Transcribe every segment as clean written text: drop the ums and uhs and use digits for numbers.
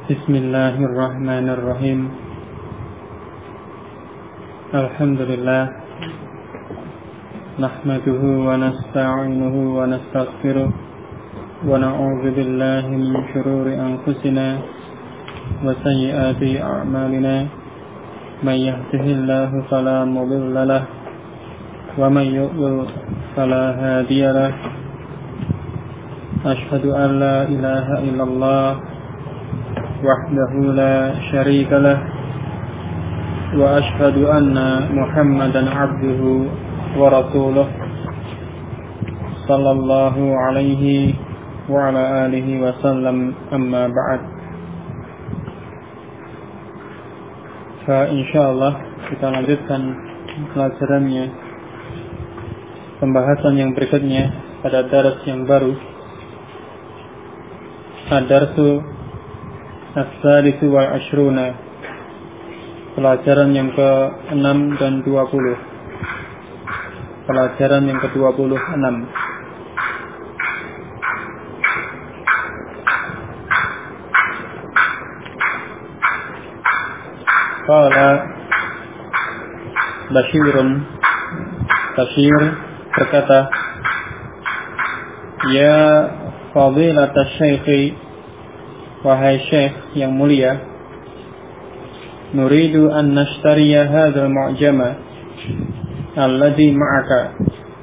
Bismillahirrahmanirrahim. Alhamdulillah. Nahmaduhu wa nasta'inuhu wa nastaghfiruh. Wa na'udzu billahi min shururi anfusina wa sayyiati a'malina. May yahdihillahu fala mudilla lahu wa may yudlil fala hadiya lahu. Ashhadu an la ilaha illallah wahdahu la syarika lah wa ashhadu anna Muhammadan abduhu wa rasuluh sallallahu alaihi wa ala alihi wa sallam, amma ba'd. Insyaallah kita lanjutkan pelajarannya, pembahasan yang berikutnya pada daras yang baru, ad-darsu As-salisu wal ashruna, pelajaran yang ke-6 dan 20. Pelajaran yang ke-26. Qala Bashir berkata, Ya fadilat asy-syaikh, wahai syekh yang mulia, nuridu an nashtariya hadzal mu'jama alladhi ma'aka.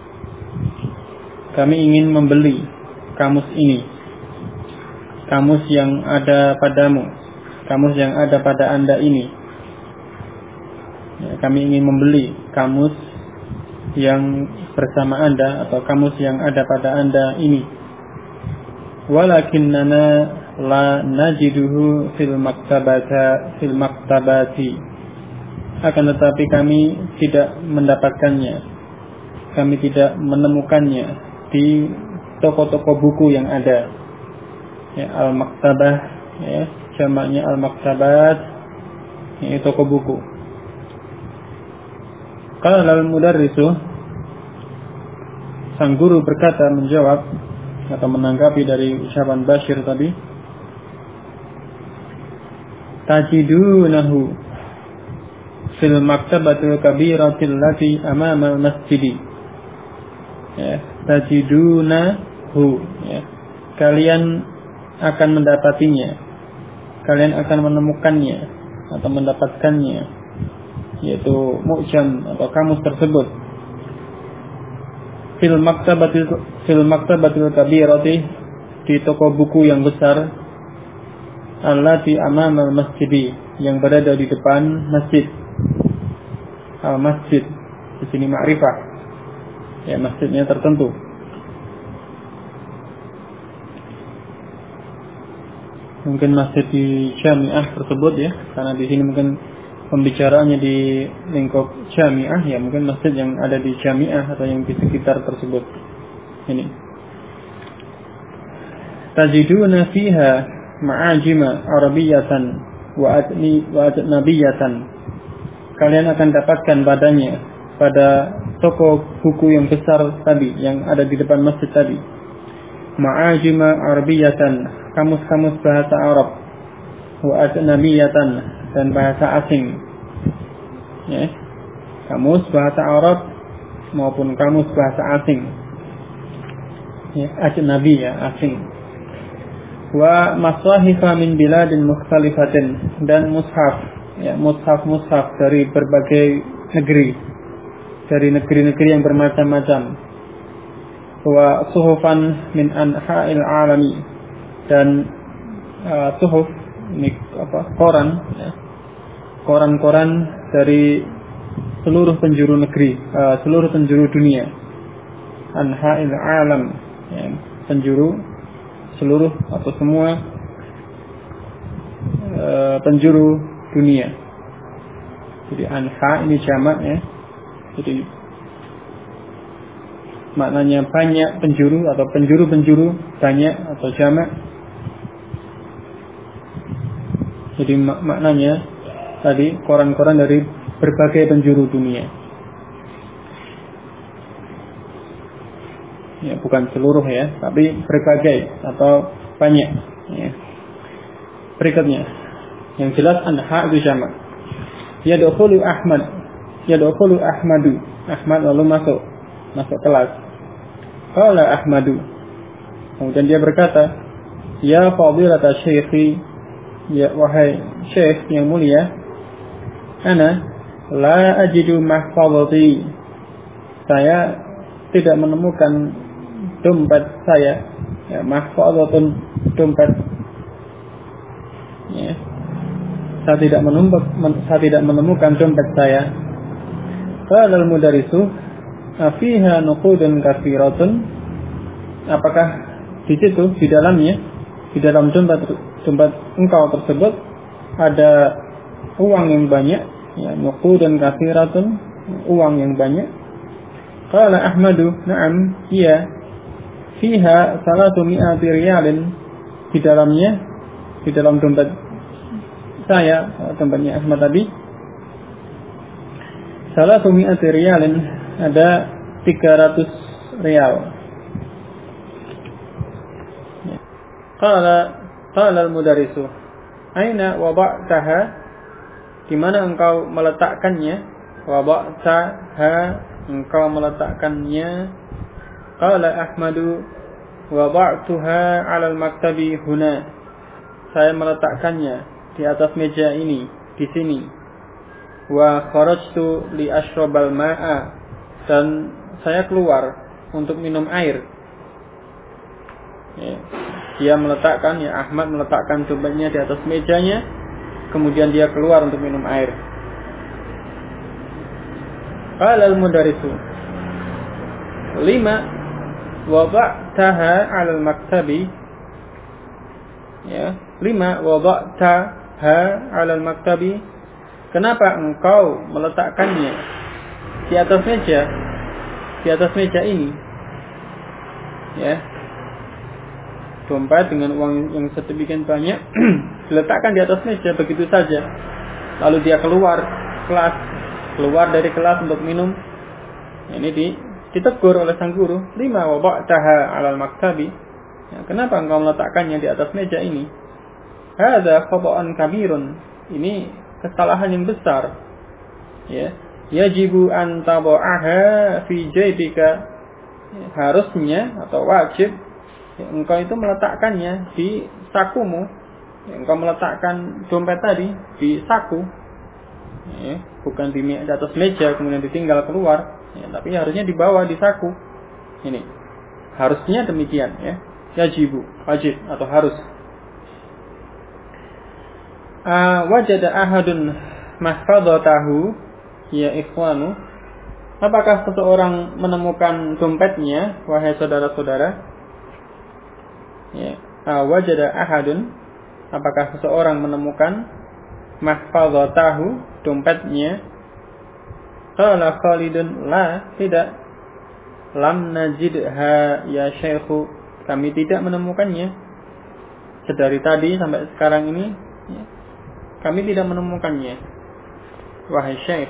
Kami ingin membeli kamus ini, kamus yang ada padamu, kamus yang ada pada Anda ini. Ya, kami ingin membeli kamus yang bersama Anda atau kamus yang ada pada Anda ini. Walakinnana la najiduhu fil maktabati, akan tetapi kami tidak mendapatkannya, kami tidak menemukannya di toko-toko buku yang ada. Ya, al-maktabah, ya, jamaknya al-maktabat, ya, toko buku. Qala al-mudarrisu, sang guru berkata, menjawab atau menanggapi dari ucapan Bashir tadi, tajidunahu fil maktabatil kabiratil lati amama al-masjidi. Ya, tajidunahu, ya, kalian akan mendapatinya, kalian akan menemukannya atau mendapatkannya, yaitu mu'jam atau kamus tersebut fil maktabatil kabirati, di toko buku yang besar, allati amamal masjidi, yang berada di depan masjid. Al-masjid di sini ma'rifah, ya, masjidnya tertentu. Mungkin masjid di jamiah tersebut, ya, karena di sini mungkin pembicaraannya di lingkup jamiah, ya, mungkin masjid yang ada di jamiah atau yang di sekitar tersebut. Ini tajiduna fiha ma'ajima arabiyatan wa ajnabiyatan, kalian akan dapatkan padanya, pada toko buku yang besar tadi yang ada di depan masjid tadi, ma'ajima arabiyatan, kamus-kamus bahasa Arab, wa ajnabiyatan, dan bahasa asing, ya, kamus bahasa Arab maupun kamus bahasa asing, ya, ajnabi, ya, asing. Wa maswahifa min biladin mukhtalifatin, dan mushaf, ya, mushaf dari berbagai negeri, dari negeri-negeri yang bermacam-macam. Wa suhufan min anha'il alami, dan suhuf ini koran, ya, koran-koran dari seluruh penjuru negeri, seluruh penjuru dunia. Anha'il alam, ya, penjuru, seluruh atau semua penjuru dunia. Jadi anha ini jamak, ya, jadi maknanya banyak penjuru atau penjuru-penjuru banyak atau jamak. Jadi maknanya tadi koran-koran dari berbagai penjuru dunia. Ya, bukan seluruh, ya, tapi berbagai atau banyak, ya. Berikutnya, yang jelas anha itu jamak. Yadkhulu Ahmadu. Ahmad lalu masuk kelas. Qala Ahmadu. Kemudian dia berkata, ya fadilata syekhi, ya wahai syekh yang mulia, ana la ajidu mahfazati. Saya tidak menemukan dompet saya. Ya, mahfazatun dompet. Ya. Saya tidak menemukan dompet saya. Qala al-mudarrisu, afiha nuqudun katsiratun. Apakah di situ, di dalam dompet engkau tersebut ada uang yang banyak? Ya, nuqudun katsiratun, uang yang banyak. Qala Ahmadu, na'am, iya. Fiha 300 riyalin. Di dalam dompet saya, dompetnya Ahmad tadi, 300 riyalin, ada 300 rial. Qala al-mudarrisu, aina wada'taha? Di mana engkau meletakkannya? Wada'taha, engkau meletakkannya. Qala Ahmadu, wada'tuha 'ala al-maktabi huna. Saya meletakkannya di atas meja ini, di sini. Wa kharajtu li ashrabal ma'a, dan saya keluar untuk minum air. Ya. Dia meletakkan, ya Ahmad meletakkan dompetnya di atas mejanya, kemudian dia keluar untuk minum air. Qala al-mudarrisu, lima wada'taha 'ala al-maktabi. Ya, lima wada'taha 'ala al-maktabi. Kenapa engkau meletakkannya di atas meja ini? Ya. Dompet dengan uang yang sedemikian banyak diletakkan di atas meja begitu saja. Lalu dia keluar dari kelas untuk minum. Ini ditegur oleh sang guru, lima wada'taha 'ala al-maktabi. Ya, kenapa engkau meletakkannya di atas meja ini? Hadza khata'un kabirun. Ini kesalahan yang besar. Ya, yajibu an tada'aha fi jaybika. Harusnya atau wajib, ya, engkau itu meletakkannya di sakumu. Ya, engkau meletakkan dompet tadi di saku. Ya, bukan di atas meja kemudian ditinggal keluar. Ya, tapi harusnya dibawa di saku. Ini harusnya demikian, ya. Yajibu, wajib atau harus. Wajada ahadun mahfadhatahu, ya ikhwanu. Apakah seseorang menemukan dompetnya, wahai saudara-saudara? Ya, wajada ahadun, apakah seseorang menemukan mahfadhatahu, dompetnya? Qala Khalidun, la, tidak. Lam najidha ya syekhu, kami tidak menemukannya. Sedari tadi sampai sekarang ini, ya, kami tidak menemukannya, wahai syekh.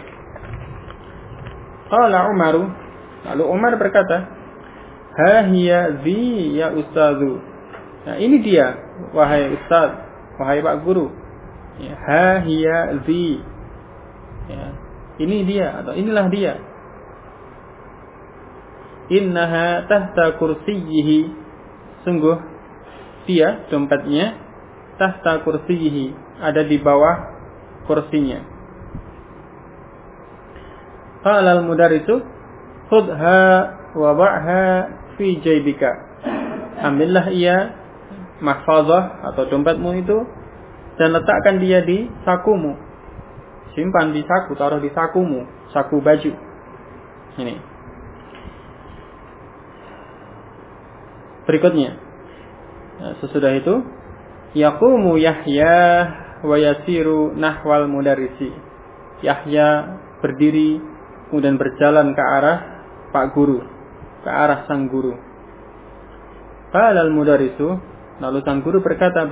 Qala Umaru, lalu Umar berkata, ha hiya zi ya ustazu. Nah, ini dia, wahai ustaz, wahai Pak Guru. Ya, ha hiya zi. Ya, ini dia atau inilah dia. Innaha tahta kursiyyihi. Sungguh dia, dompetnya, tahta kursiyyihi, ada di bawah kursinya. Qala al-mudarrisu, khudha wa ba'ha fi jaybika. Ambillah ia mahfazah atau dompetmu itu dan letakkan dia di sakumu. Simpan di saku, taruh di sakumu, saku baju. Ini. Berikutnya, sesudah itu, yaqumu Yahya wa yasiru nahwal mudarrisi. Yahya berdiri kemudian berjalan ke arah Pak Guru, ke arah sang guru. Qala al-mudarrisu, lalu sang guru berkata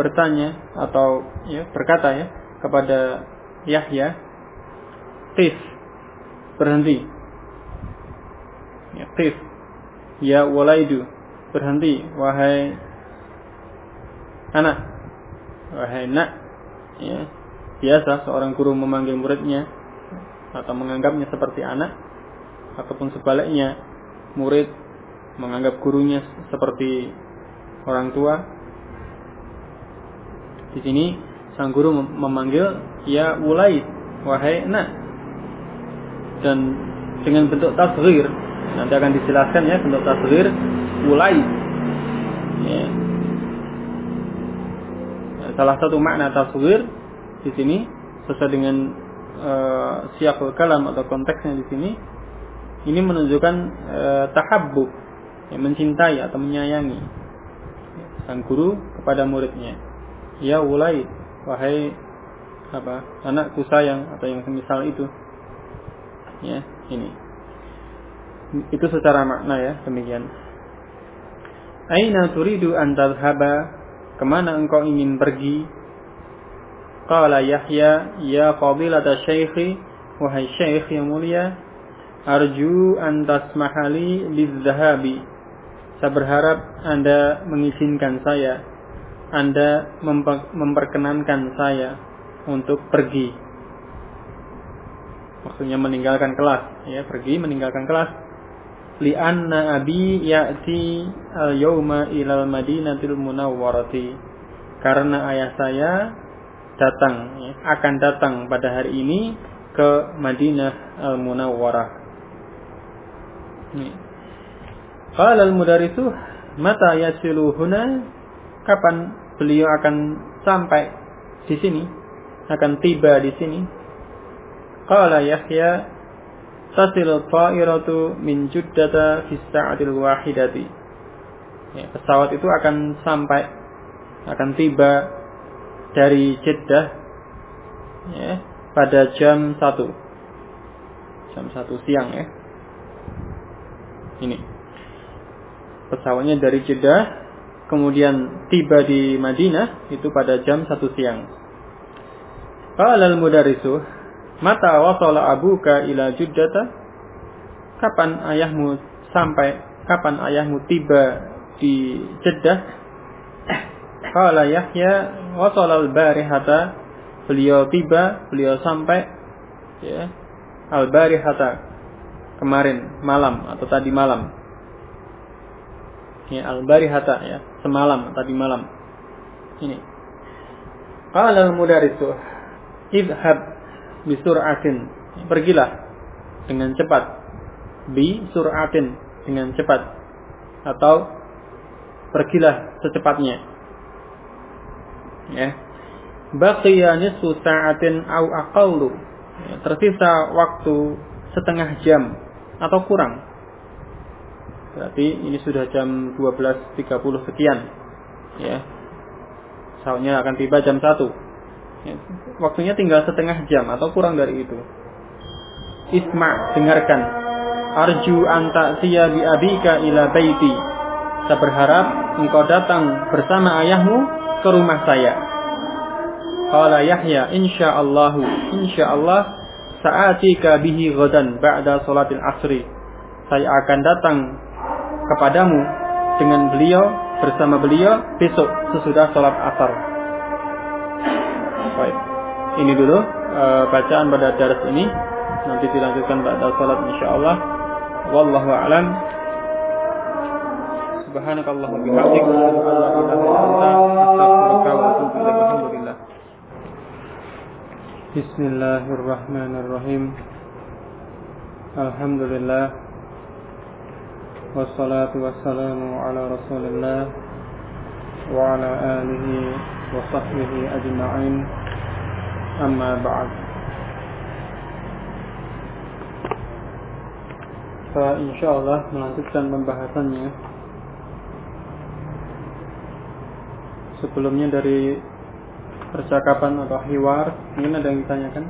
kepada Yahya, qif, berhenti. Ya, qif, ya walaidu, berhenti, wahai anak. wahai nak, ya. Biasa seorang guru memanggil muridnya atau menganggapnya seperti anak, ataupun sebaliknya murid menganggap gurunya seperti orang tua. Di sini sang guru memanggil ya Wulaid, wahai nak, dan dengan bentuk tasghir. Nanti akan dijelaskan ya bentuk tasghir Wulaid. Ya. Salah satu makna tasghir di sini sesuai dengan siyaqul kalam atau konteksnya di sini, ini menunjukkan tahabbub, ya, mencintai atau menyayangi sang guru kepada muridnya. Ya Wulaid, wahai anakku sayang, atau yang semisal itu. Ya, ini. Itu secara makna ya, demikian. Aina turidu an tadhhaba? Kemana engkau ingin pergi? Qala Yahya, ya fadilata syaikhi, wahai syekh yang mulia, arju an tasmahali lidzahabi. Saya berharap Anda mengizinkan saya, Anda memperkenankan saya untuk pergi. Maksudnya meninggalkan kelas, ya, pergi meninggalkan kelas. Li'anna abi ya'ti al-yawma ilal madinatil munawwarati. Karena ayah saya datang, ya, akan datang pada hari ini ke Madinah al-Munawwarah. Qala al-mudarrisu, mata yasilu huna? Kapan beliau akan sampai di sini? Akan tiba di sini? Qala Yahya, tasilu ta'iratu min Juddata fi sa'atil wahidati. Ya, pesawat itu akan sampai, akan tiba dari Jeddah, ya, pada jam 1 siang, ya. Ini pesawatnya dari Jeddah, kemudian tiba di Madinah itu pada jam 1 siang. Qala al-mudarrisu, mata wasala abuka ila Juddata? Kapan ayahmu tiba di Jeddah? Qala Yahya, wasala al-barihata. Beliau sampai, ya, al-barihata, kemarin malam atau tadi malam. Ya, al-barihata, ya, semalam, tadi malam. Ini. Qala al-mudarrisu, idhab bi sur'atin. Pergilah dengan cepat. Bi sur'atin, dengan cepat, atau pergilah secepatnya. Ya. Baqiya nisfu sa'atin aw aqallu. Ya, tersisa waktu setengah jam atau kurang. Berarti ini sudah jam 12.30 sekian. Ya. Pesawatnya akan tiba jam 1. Ya, waktunya tinggal setengah jam atau kurang dari itu. Isma', dengarkan. Arju an ta'tiya bi abika ila baiti. Saya berharap engkau datang bersama ayahmu ke rumah saya. Qala Yahya, insyaallah sa'atika bihi ghadan ba'da salatil asri. Saya akan datang kepadamu dengan beliau, bersama beliau besok sesudah salat asar. Baik. Ini dulu bacaan pada daras ini. Nanti dilanjutkan ba'da salat insyaallah. Wallahu a'lam. Subhanakallahumma wa bihamdika asyhadu an la ilaha illa anta astaghfiruka wa atubu ilaik. Alhamdulillah. Bismillahirrahmanirrahim. Alhamdulillah. Wassalatu wassalamu ala Rasulillah wa ala alihi wa sahbihi ajma'in. Amma ba'd. Kita insyaallah melanjutkan pembahasannya. Sebelumnya dari percakapan atau hiwar, mungkin ada yang ditanyakan?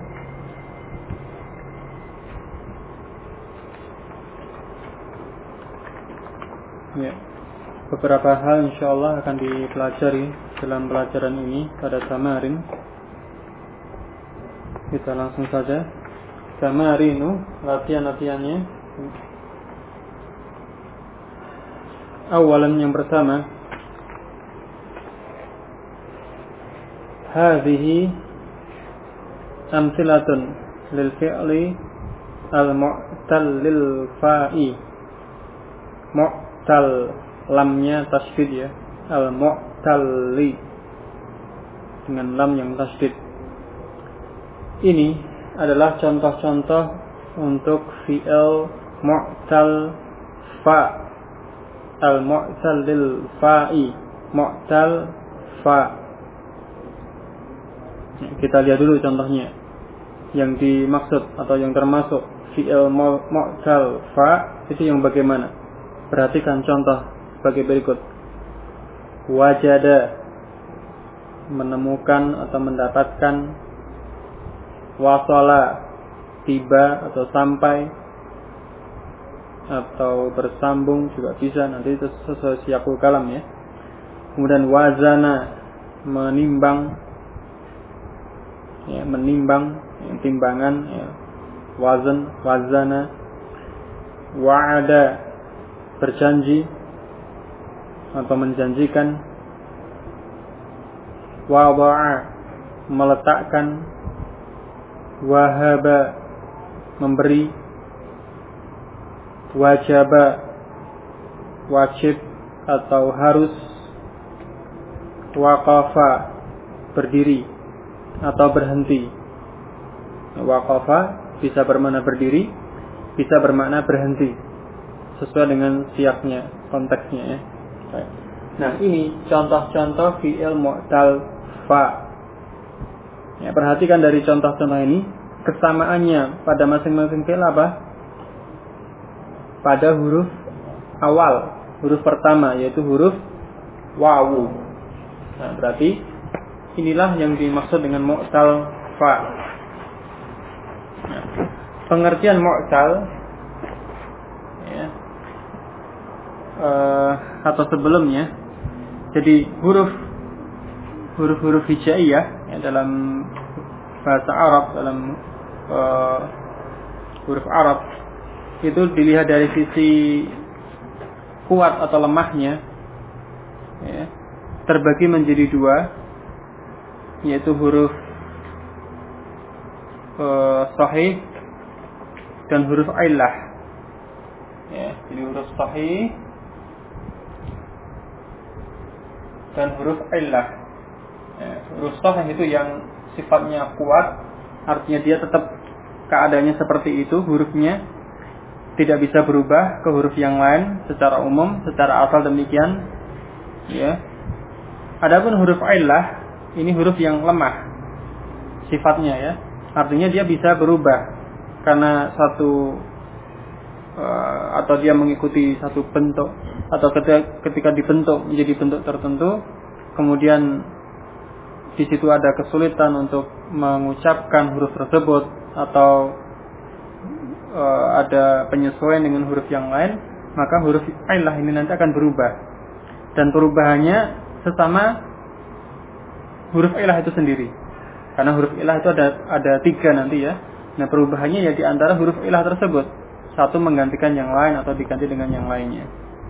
Ya, beberapa hal insyaallah akan dipelajari dalam pelajaran ini pada tamarin. Kita langsung saja. Tamarinu, latihan-latihannya. Awalan, yang pertama, hadhihi amsilatun lil fi'li al-mu'tal lil fa'i. Mu'tal, lamnya tasydid ya, al-mu'talli dengan lam yang tasydid. Ini adalah contoh-contoh untuk fi'il mu'tal fa, al-mu'tal lil fa'i, mu'tal fa. Kita lihat dulu contohnya. Yang dimaksud atau yang termasuk fi'il mu'tal fa itu yang bagaimana? Perhatikan contoh sebagai berikut. Wajada, menemukan atau mendapatkan. Wasala, tiba atau sampai atau bersambung juga bisa, nanti itu sesuai siyaqul kalam ya. Kemudian wazana, menimbang ya, menimbang ya, timbangan ya. Wazan, wazana. Wa'ada, berjanji atau menjanjikan. Wada'a, meletakkan. Wahaba, memberi. Wajaba, wajib atau harus. Waqafa, berdiri atau berhenti. Waqafa bisa bermakna berdiri, bisa bermakna berhenti, sesuai dengan siyaqnya, konteksnya ya. Nah, ini contoh-contoh fi'il mu'tal fa. Ya, perhatikan dari contoh-contoh ini, kesamaannya pada masing-masing fi'il apa? Pada huruf awal, huruf pertama, yaitu huruf wawu. Nah, berarti inilah yang dimaksud dengan mu'tal fa. Nah, pengertian mu'tal ya, atau sebelumnya, jadi huruf-huruf hijaiyah ya, dalam bahasa Arab, dalam huruf Arab itu dilihat dari sisi kuat atau lemahnya ya, terbagi menjadi dua, yaitu huruf sahih dan huruf illah ya. Jadi huruf sahih dan huruf illah ya. Huruf sahih itu yang sifatnya kuat, artinya dia tetap keadaannya seperti itu, hurufnya tidak bisa berubah ke huruf yang lain secara umum, secara asal demikian ya. Adapun huruf illah, ini huruf yang lemah sifatnya ya, artinya dia bisa berubah karena satu atau dia mengikuti satu bentuk, atau ketika dibentuk menjadi bentuk tertentu, kemudian di situ ada kesulitan untuk mengucapkan huruf tersebut atau ada penyesuaian dengan huruf yang lain, maka huruf illah ini nanti akan berubah, dan perubahannya sesama huruf illah itu sendiri, karena huruf illah itu ada 3 nanti ya. Nah, perubahannya ya di antara huruf illah tersebut, satu menggantikan yang lain atau diganti dengan yang lainnya.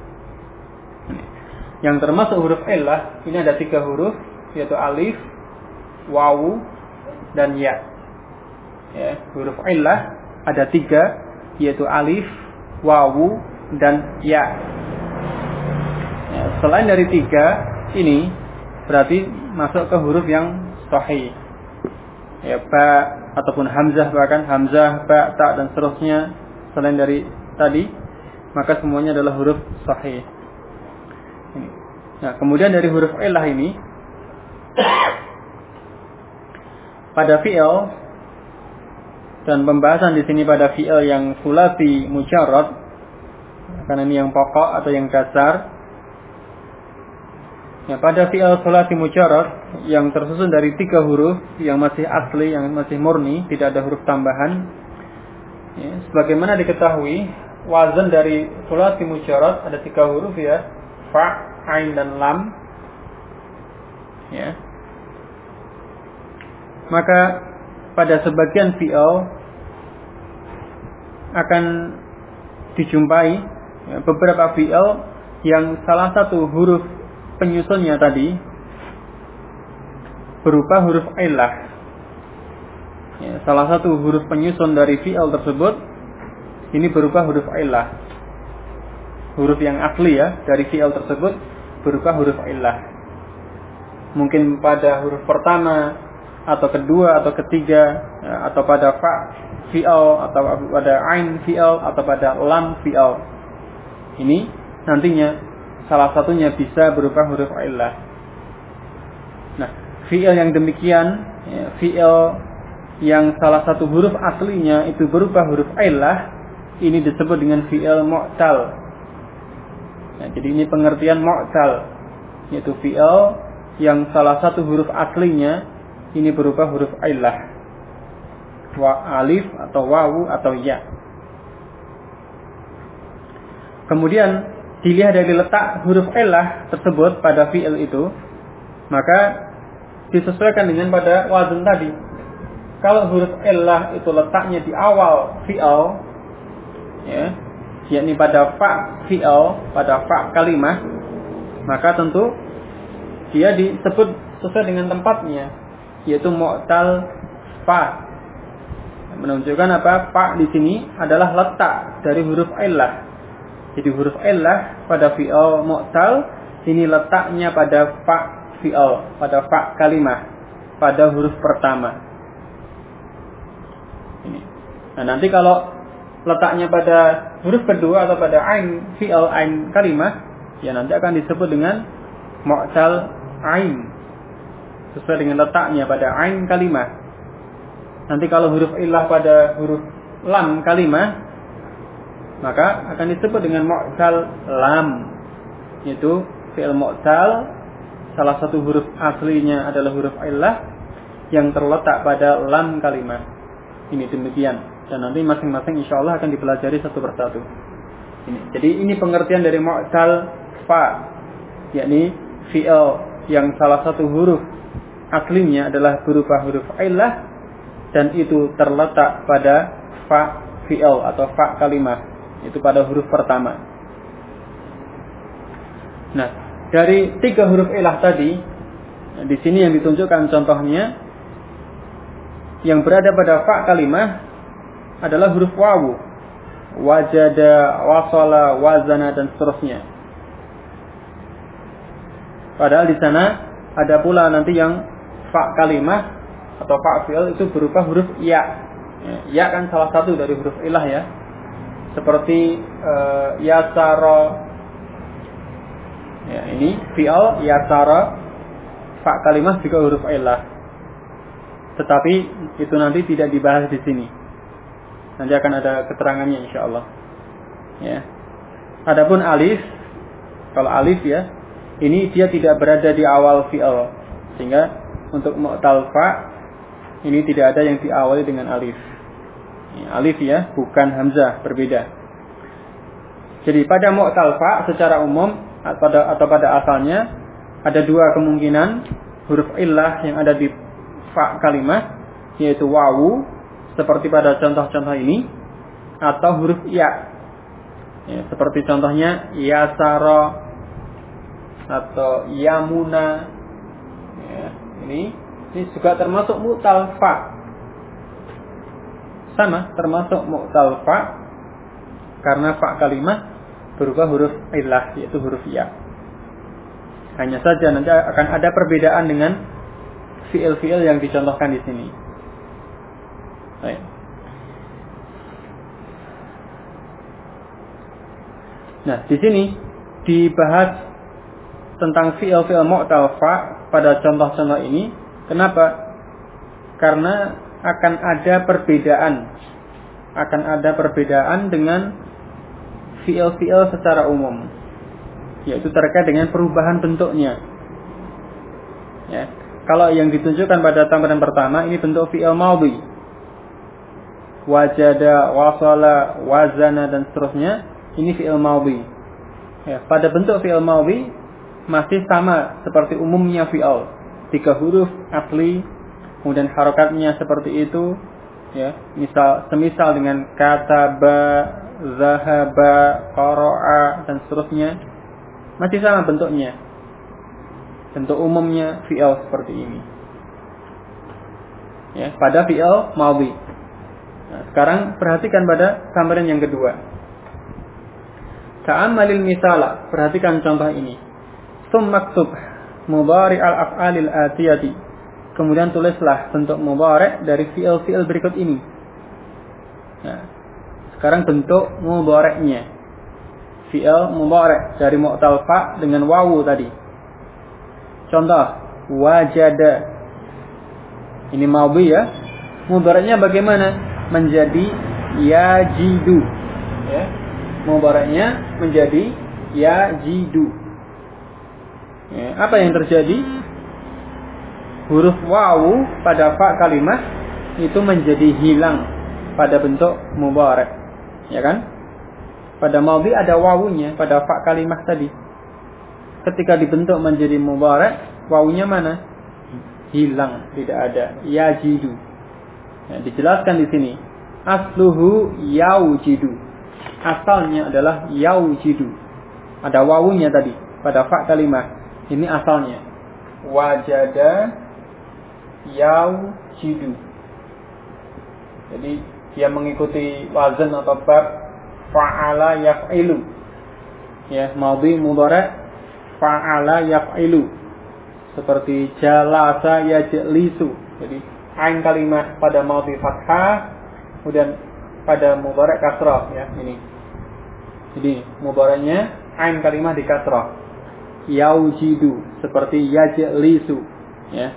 Yang termasuk huruf illah ini ada 3 huruf, yaitu alif, wawu, dan ya. Ya, huruf illah ada 3, yaitu alif, wawu, dan ya. Ya, selain dari 3 ini berarti masuk ke huruf yang sahih. Ya, ba ataupun hamzah, bahkan hamzah, ba, ta, dan seterusnya selain dari tadi, maka semuanya adalah huruf sahih. Nah, kemudian dari huruf illah ini pada fi'il, dan pembahasan di sini pada fi'il yang sulasi mujarrad, karena ini yang pokok atau yang dasar. Ya, pada fi'il sulasi mujarrad yang tersusun dari 3 huruf yang masih asli, yang masih murni, tidak ada huruf tambahan. Ya, sebagaimana diketahui, wazan dari sulasi mujarrad ada 3 huruf ya, fa, ain, dan lam. Ya. Maka pada sebagian fi'il akan dijumpai ya, beberapa fi'il yang salah satu huruf penyusunnya tadi berupa huruf illah. Ya, salah satu huruf penyusun dari fi'il tersebut ini berupa huruf illah. Huruf yang asli ya dari fi'il tersebut berupa huruf illah. Mungkin pada huruf pertama atau kedua atau ketiga, ya, atau pada fa fi'il, atau pada ain fi'il, atau pada lam fi'il. Ini nantinya salah satunya bisa berupa huruf illah. Nah, fi'il yang demikian, ya, fi'il yang salah satu huruf aslinya itu berupa huruf illah, ini disebut dengan fi'il mu'tal. Nah, jadi ini pengertian mu'tal, yaitu fi'il yang salah satu huruf aslinya ini berupa huruf illah, alif atau wawu atau ya. Kemudian dilihat dari letak huruf illah tersebut pada fi'il itu, maka disesuaikan dengan pada wazn tadi. Kalau huruf illah itu letaknya di awal fi'il, ya, yakni pada fa fi'il, pada fa kalimah, maka tentu dia disebut sesuai dengan tempatnya, yaitu mu'tal fa. Menunjukkan apa? Fa di sini adalah letak dari huruf illah. Jadi huruf illah pada fi'il mu'tal ini letaknya pada fa fi'il, pada fa kalimah, pada huruf pertama. Ini. Nah, nanti kalau letaknya pada huruf kedua atau pada ain fi'il, ain kalimah, ya nanti akan disebut dengan mu'tal ain, sesuai dengan letaknya pada ain kalimah. Nanti kalau huruf illah pada huruf lam kalimah, maka akan disebut dengan mu'tal lam, yaitu fi'il mu'tal salah satu huruf aslinya adalah huruf illah yang terletak pada lam kalimah. Ini demikian, dan nanti masing-masing insyaallah akan dipelajari satu persatu. Jadi ini pengertian dari mu'tal fa, yakni fi'il yang salah satu huruf aslinya adalah berupa huruf illah dan itu terletak pada fa fi'il atau fa kalimah, itu pada huruf pertama. Nah, dari 3 huruf illah tadi, di sini yang ditunjukkan contohnya yang berada pada fa kalimah adalah huruf wawu, wajada, wasala, wazana dan seterusnya. Padahal di sana ada pula nanti yang fa kalimah atau fa fi'il itu berupa huruf ya. Ya kan salah satu dari huruf illah ya. Seperti yasara. Ya, ini fi'il yasara, fa kalimah juga huruf illah. Tetapi itu nanti tidak dibahas di sini. Nanti akan ada keterangannya insyaallah. Ya. Adapun alif, kalau alif ya, ini dia tidak berada di awal fi'il, sehingga untuk mu'tal fa ini tidak ada yang diawali dengan alif. Alif ya, bukan hamzah, berbeda. Jadi pada mu'tal fa secara umum atau pada asalnya ada 2 kemungkinan huruf illah yang ada di fa kalimah, yaitu wawu seperti pada contoh-contoh ini, atau huruf ya, seperti contohnya yasara atau yamuna. Ya, ini juga termasuk mu'tal fa. Sama, termasuk mu'tal fa karena fa kalimah berupa huruf illah, yaitu huruf ya. Hanya saja nanti akan ada perbedaan dengan fi'il-fi'il yang dicontohkan di sini. Baik. Nah, di sini dibahas tentang fi'il-fi'il mu'tal fa pada contoh-contoh ini. Kenapa? Karena akan ada perbedaan dengan fi'il-fi'il secara umum, yaitu terkait dengan perubahan bentuknya. Ya. Kalau yang ditunjukkan pada tambahan pertama ini bentuk fi'il madhi, wajada, wasala, wazana dan seterusnya, ini fi'il madhi. Ya, pada bentuk fi'il madhi masih sama seperti umumnya fi'il, 3 huruf asli, kemudian harokatnya seperti itu, ya. Semisal dengan kataba, zahaba, qara'a dan seterusnya, masih sama bentuknya. Bentuk umumnya fi'il seperti ini. ya, pada fi'il madhi. Nah, sekarang perhatikan pada gambaran yang kedua. Ta'ammalil misala, perhatikan contoh ini. Tsummaktub mudhari' al-af'alil atiyati. Kemudian tulislah bentuk mudhari' dari fi'il-fi'il berikut ini. Nah, sekarang bentuk mudhari'nya. Fi'il mudhari' dari mu'tal fa dengan wawu tadi. Contoh, wajada. Ini madhi ya. Mudhari'nya bagaimana? Menjadi yajidu. Ya. Mudhari'nya menjadi yajidu. Ya, apa yang terjadi? Huruf wawu pada fa kalimah itu menjadi hilang pada bentuk mudhari'. Ya kan? Pada madhi ada wawunya pada fa kalimah tadi. Ketika dibentuk menjadi mudhari', wawunya mana? Hilang, tidak ada. Yajidu. Ya, dijelaskan di sini. Asluhu yaujidu. Asalnya adalah yaujidu. Ada wawunya tadi pada fa kalimah. Ini asalnya. Wajada yaujidu. Jadi dia mengikuti wazan atau bab fa'ala yaf'ilu. Ya, madhi mudhari' fa'ala yaf'ilu. Seperti jalasa yajlisu. Jadi ain kalimah pada madhi fathah, kemudian pada mudhari' kasrah ya, ini. Jadi mudhari'nya ain kalimah di kasrah. Yaujidu seperti yajlisu ya.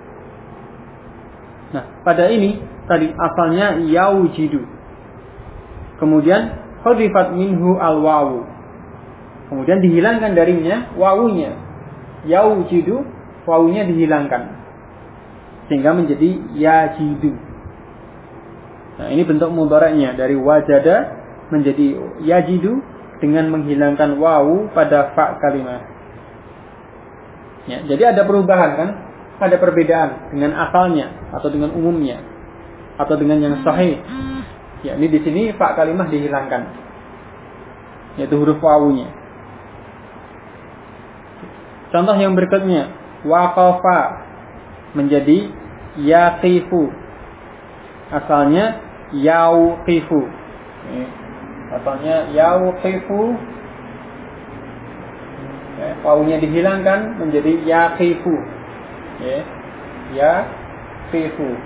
Nah, pada ini tadi asalnya yaujidu. Kemudian hudifat minhu al-wawu. Kemudian dihilangkan darinya wawunya. Yaujidu, wawunya dihilangkan. Sehingga menjadi yajidu. Nah, ini bentuk mudhari'nya dari wajada menjadi yajidu dengan menghilangkan wawu pada fa kalimah. Ya, jadi ada perubahan kan? Ada perbedaan dengan asalnya atau dengan umumnya atau dengan yang sahih. Ya, ini di sini fa kalimah dihilangkan. Yaitu huruf wawunya. Contoh yang berikutnya, waqafa menjadi yaqifu. Asalnya yauqifu. Asalnya yauqifu. Ya, wawunya dihilangkan menjadi yaqifu. Ya, yaqifu.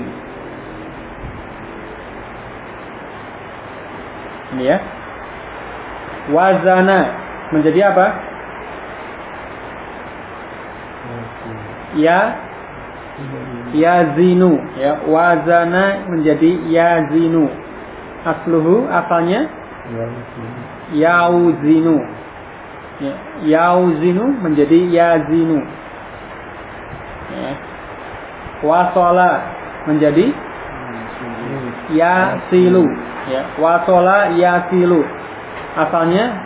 Ini ya. Wazana menjadi apa? Yazinu. Ya, wazana menjadi yazinu. Asluhu asalnya yauzinu. Ya, yauzinu menjadi yazinu. Ya. Wasala menjadi yasilu. Ya, wasala yasilu. Asalnya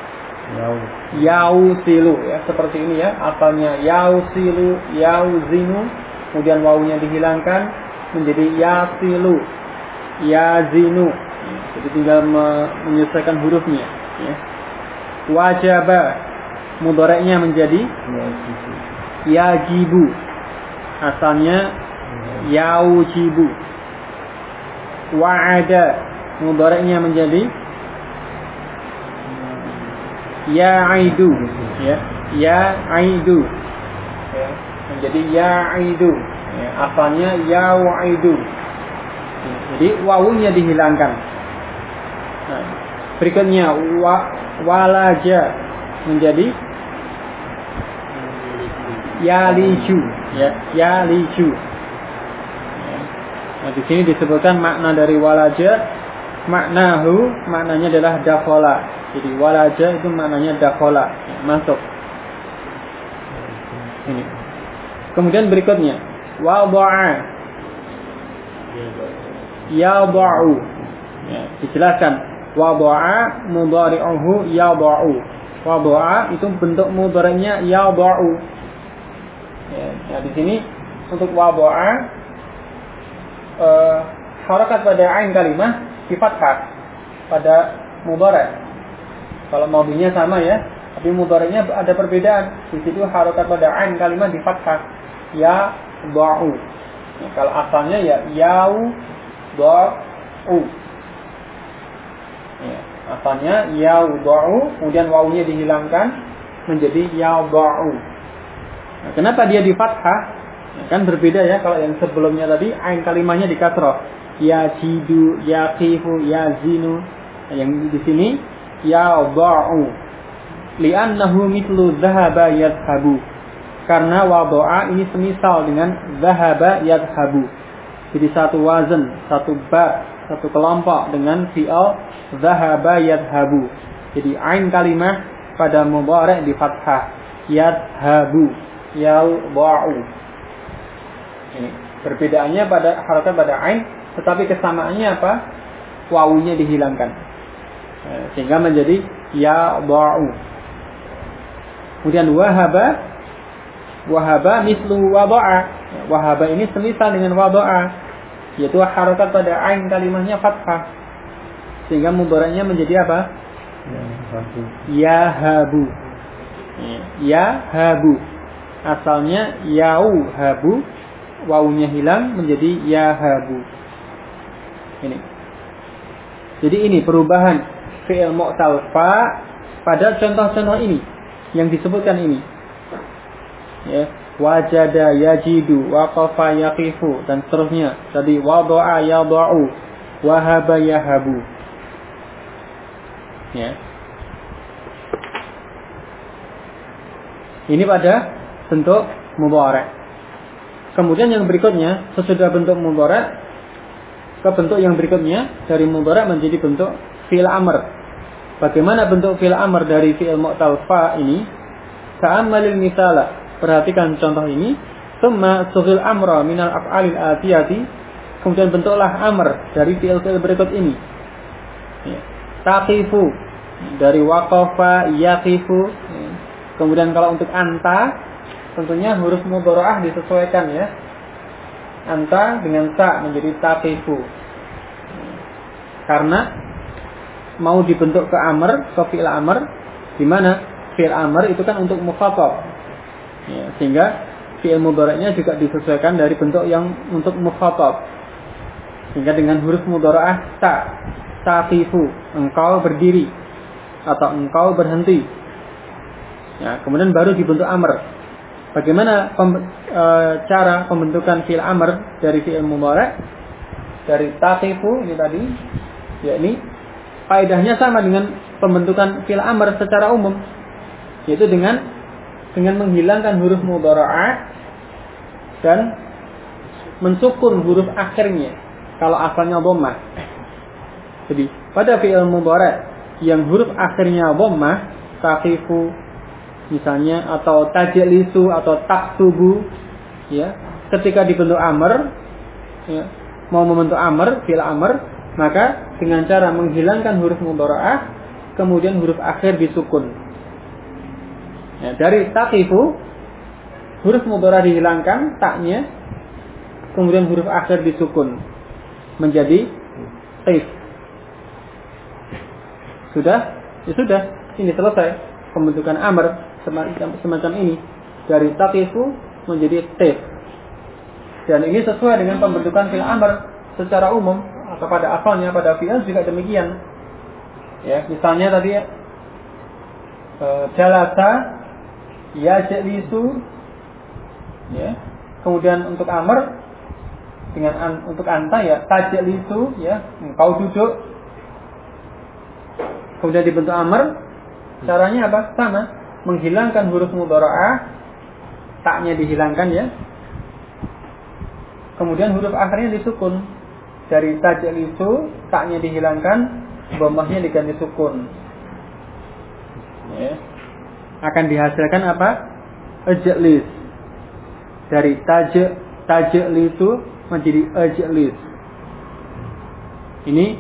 yausilu ya, seperti ini ya. Asalnya yausilu, yauzinu, kemudian wawunya dihilangkan menjadi yasilu, yazinu. Jadi tinggal menyesuaikan hurufnya ya. Wajaba mudhari'nya menjadi yajibu. Asalnya yaujibu. Wa'ada mudhari'nya menjadi ya'idu ya, ya'idu ya, menjadi ya'idu ya, asalnya ya'idu. Jadi wawunya dihilangkan. Nah, berikutnya walaja menjadi yaliju ya, yaliju ya. Nah, di sini disebutkan makna dari walaja, maknanya adalah dakhala. Jadi walaja itu maknanya dakhala ya, masuk. Ini. Kemudian berikutnya wada'a yada'u ya, dijelaskan wada'a mudhari'uhu yada'u. Wada'a itu bentuk mudhari'nya yada'u ya. Nah, di sini untuk wada'a harakat pada ain kalimah di fathah pada mudhari'. Kalau madhinya sama ya, tapi mudhari'nya ada perbedaan. Di situ harakat pada ain kalimah di fathah ya ba'u. Ya, kalau asalnya ya yauda'u. Ya, asalnya yauda'u, kemudian wawunya dihilangkan menjadi yauda'u. Nah, kenapa dia di fathah? Ya, kan berbeda ya kalau yang sebelumnya tadi ain kalimahnya di kasrah. Yajidu, yaqifu, yazinu. Nah, yang di sini yauda'u. Li'annahu mithlu dhahaba yadhhabu. Karena wada'a ini semisal dengan dhahaba yadhhabu. Jadi satu wazan, satu bab, satu kelompok dengan fi'il dhahaba yadhhabu. Jadi ain kalimah pada mudhari' di fathah, yadhhabu, yauda'u. Ini perbedaannya pada harakat pada ain, tetapi kesamaannya apa? Wawunya dihilangkan. Sehingga menjadi yauda'u. Kemudian wahaba mislu wada'a. Wahaba ini semisal dengan wada'a, yaitu harakat pada ain kalimahnya fathah. Sehingga mudhari'nya menjadi apa? Yahabu. Yahabu. Asalnya yauhabu, wawunya hilang menjadi yahabu. Ini. Jadi ini perubahan fi'il mu'tal fa pada contoh-contoh ini yang disebutkan ini. Ya, wajada yajidu, waqafa yaqifu dan seterusnya. Tadi wada'a yada'u, wahaba yahabu. Ya. Ini pada bentuk mudhari'. Kemudian yang berikutnya, sesudah bentuk mudhari' ke bentuk yang berikutnya, dari mudhari' menjadi bentuk fi'il amr. Bagaimana bentuk fi'il amr dari fi'il mu'tal fa ini? Ta'ammalil misala. Perhatikan contoh ini. Tsumma sughil amra minal af'alil atiyati. Kemudian bentuklah amr dari fi'il-fi'il berikut ini. Ya. Taqifu dari waqafa yaqifu. Ya. Kemudian kalau untuk anta, tentunya huruf mudhara'ah disesuaikan ya. Anta dengan ta menjadi taqifu. Karena mau dibentuk ke amr, ke fi'il amr, di mana fi'il amr itu kan untuk mukhatab. Ya, sehingga fi'il mudhari'nya juga disesuaikan dari bentuk yang untuk mukhatab. Sehingga dengan huruf mudhara'ah taqifu, engkau berdiri atau engkau berhenti. Ya, kemudian baru dibentuk amr. Bagaimana cara pembentukan fi'il amr dari fi'il mudhari'? Dari taqifu ini tadi, yakni kaidahnya sama dengan pembentukan fi'il amr secara umum, yaitu dengan menghilangkan huruf mudhara'ah dan mensukun huruf akhirnya kalau asalnya dhammah. Jadi pada fi'il mudhari' yang huruf akhirnya dhammah, taqifu misalnya, atau tajlisu atau taktubu, ya, ketika dibentuk amr, ya, mau membentuk amr, fi'il amr, maka dengan cara menghilangkan huruf mudhara'ah, kemudian huruf akhir disukun. Ya, dari taqifu, huruf mudhari' dihilangkan, taknya, kemudian huruf akhir disukun menjadi qif. Sudah? Ya sudah. Ini selesai pembentukan amr semacam ini, dari taqifu menjadi qif. Dan ini sesuai dengan pembentukan fi'il amr secara umum atau pada asalnya pada fi'il juga demikian. Ya, misalnya tadi jalasa yajlisu, ya. Kemudian untuk amr dengan untuk anta ya tajlisu, ya, engkau duduk. Kemudian dibentuk amr, caranya apa? Sama, menghilangkan huruf mudhara'ah, taknya dihilangkan ya. Kemudian huruf akhirnya disukun. Dari tajlisu, taknya dihilangkan, dhammahnya diganti sukun. Ya. Akan dihasilkan apa? Ajlis. Dari tajlisu menjadi ajlis. Ini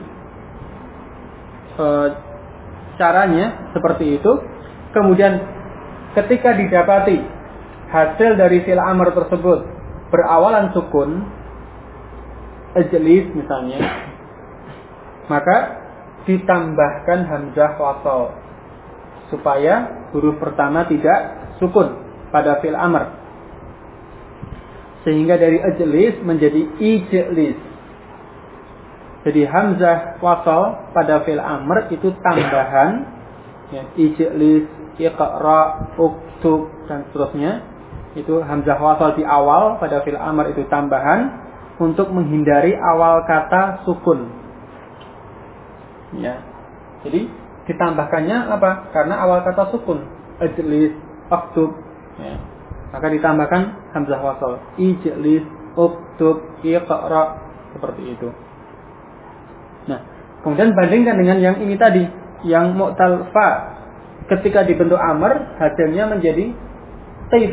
caranya seperti itu. Kemudian ketika didapati hasil dari fi'il amr tersebut berawalan sukun, ajlis misalnya, maka ditambahkan hamzah wasal supaya huruf pertama tidak sukun pada fi'il amr. Sehingga dari ajlis menjadi ijlis. Jadi hamzah wasal pada fi'il amr itu tambahan, ya, ijlis, iqra, uktub dan seterusnya. Itu hamzah wasal di awal pada fi'il amr itu tambahan untuk menghindari awal kata sukun. Ya. Jadi ditambahkannya apa? Karena awal kata sukun, ijlis, uktub, ya. Maka ditambahkan hamzah wasal, ijlis, uktub, iqra, seperti itu. Nah, kemudian bandingkan dengan yang ini tadi, yang mu'tal fa. Ketika dibentuk amr, hasilnya menjadi qif.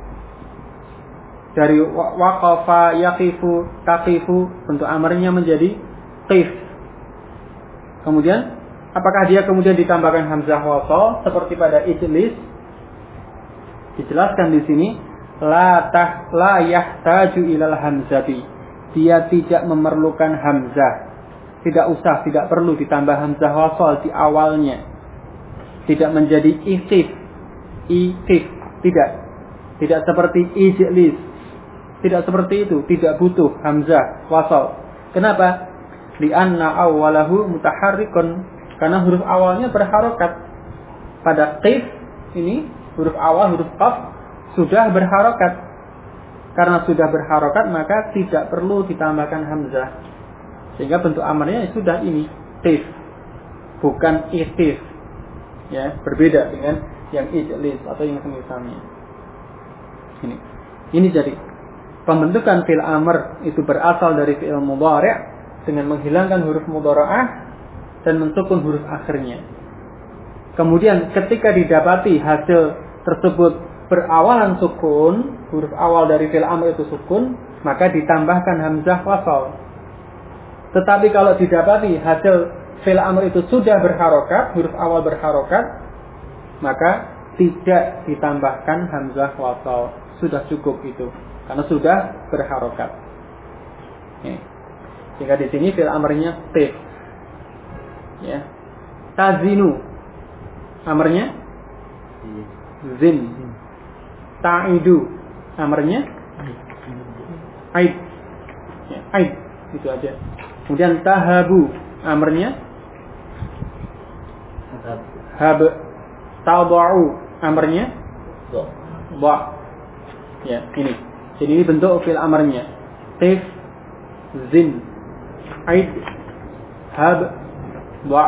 Dari waqafa, yaqifu, taqifu, bentuk amrnya menjadi qif. Kemudian, apakah dia kemudian ditambahkan hamzah wasal seperti pada ijlis? Dijelaskan di sini, la yahtaju ilal hamzati. Dia tidak memerlukan hamzah. Tidak perlu ditambah hamzah wasal di awalnya. Tidak menjadi iqif, tidak seperti ijlis. Tidak seperti itu, tidak butuh hamzah wasal. Kenapa? Li'anna awwalahu mutaharrikun. Karena huruf awalnya berharokat. Pada qif ini, huruf awal, huruf qaf sudah berharokat. Karena sudah berharokat, maka tidak perlu ditambahkan hamzah. Sehingga bentuk amarnya sudah ini, qif, bukan iqif. Ya, berbeda dengan yang ijlis atau yang semisalnya. Ini jadi pembentukan fi'il amr itu berasal dari fi'il mudhari' dengan menghilangkan huruf mudhara'ah dan mensukun huruf akhirnya. Kemudian ketika didapati hasil tersebut berawalan sukun, huruf awal dari fi'il amr itu sukun, maka ditambahkan hamzah wasal. Tetapi kalau didapati hasil fi'il amr itu sudah berharokat, huruf awal berharokat, maka tidak ditambahkan hamzah wasal. Sudah cukup itu, karena sudah berharokat. Jika di sini fi'il amrnya qif. Ya. Tazinu. Amrnya zin. Ta'idu. Amrnya aid. Ya, aid. Itu aja. Kemudian tahabu. Amrnya hab. Tada'u. Amrnya ba. Ya, ini. Jadi ini bentuk fi'il amrnya. Qif, zin, aid, hab, ba.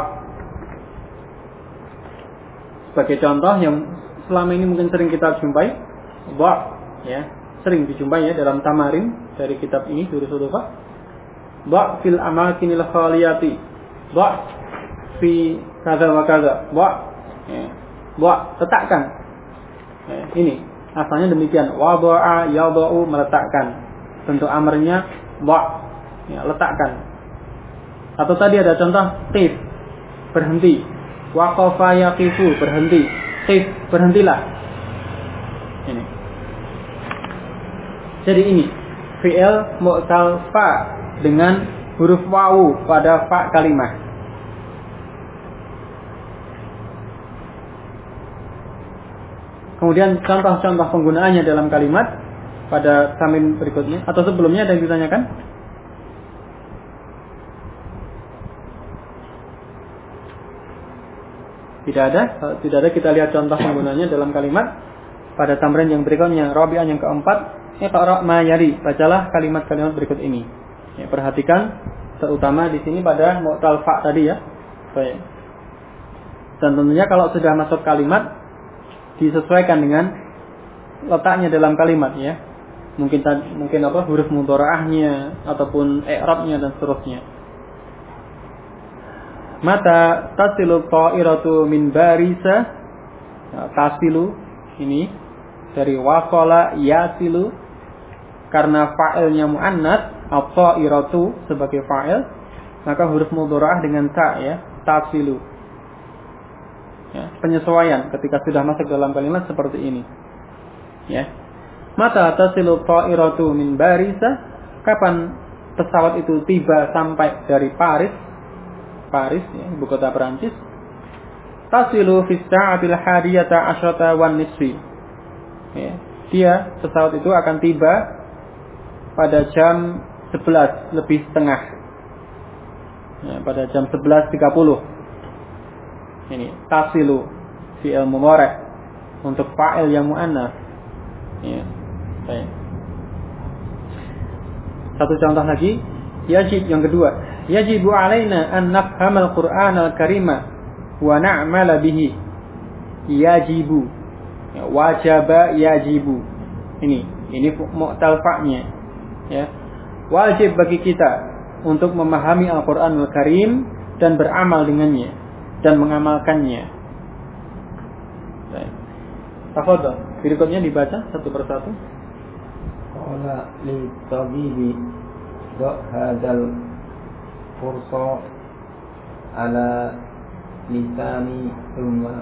Sebagai contoh yang selama ini mungkin sering kita jumpai, ba, ya, sering dijumpai ya dalam tamarin dari kitab ini Durusul Lughah. Ba fil amakinil khaliyati. Ba fi kadza wa kadza. Ba. Ya. Ba, letakkan. Ya, ini asalnya demikian. Wada'a yada'u, meletakkan. Bentuk amrnya ba, ya, letakkan. Atau tadi ada contoh qif, berhenti. Waqafa yaqifu, berhenti. Qif, berhentilah. Ini. Jadi ini fi'il mu'tal fa dengan huruf wawu pada fa kalimah. Kemudian contoh-contoh penggunaannya dalam kalimat pada tamin berikutnya. Atau sebelumnya ada yang ditanyakan? Tidak ada. Kalau tidak ada, kita lihat contoh penggunaannya dalam kalimat pada tamrin yang berikutnya. Rabi'ah yang keempat, iqra' ma yali. Bacalah kalimat-kalimat berikut ini. Ya, perhatikan terutama di sini pada mu'tal fa tadi ya. Baik. Dan tentunya kalau sudah masuk kalimat disesuaikan dengan letaknya dalam kalimat ya. Mungkin apa huruf mudhara'ahnya ataupun i'rabnya dan seterusnya. Mata tasilu ta'iratu min barisa. Nah, tasilu ini dari wasala yasilu karena fa'ilnya muannats at-ta'iratu sebagai fa'il, maka huruf mudhara'ah dengan ta ya, tasilu. Ya, penyesuaian ketika sudah masuk dalam kalimat seperti ini. Ya. Mata tasilu ta'iratu min barisa, kapan pesawat itu tiba sampai dari Paris ya, ibu kota Perancis. Tasilu fi sa'atil hadiyata asyrata wan nisfi. Ya, dia pesawat itu akan tiba pada jam 11 lebih setengah. Ya, pada jam 11.30. Ini tasilu fi'il mudhari' untuk fa'il yang muannas. Ya. Baik. Satu contoh lagi, yajib yang kedua. Yajibu alaina an nafhamal Qur'anal Karima wa na'mala bihi. Yajibu. Ya, wajaba yajibu. Ini mu'tal fa'nya. Ya. Wajib bagi kita untuk memahami Al-Qur'anul Karim dan beramal dengannya dan mengamalkannya. Baik. Tafadhol. Berikutnya dibaca satu persatu. Qala li tabibi do hadal fursa ala lisani thumma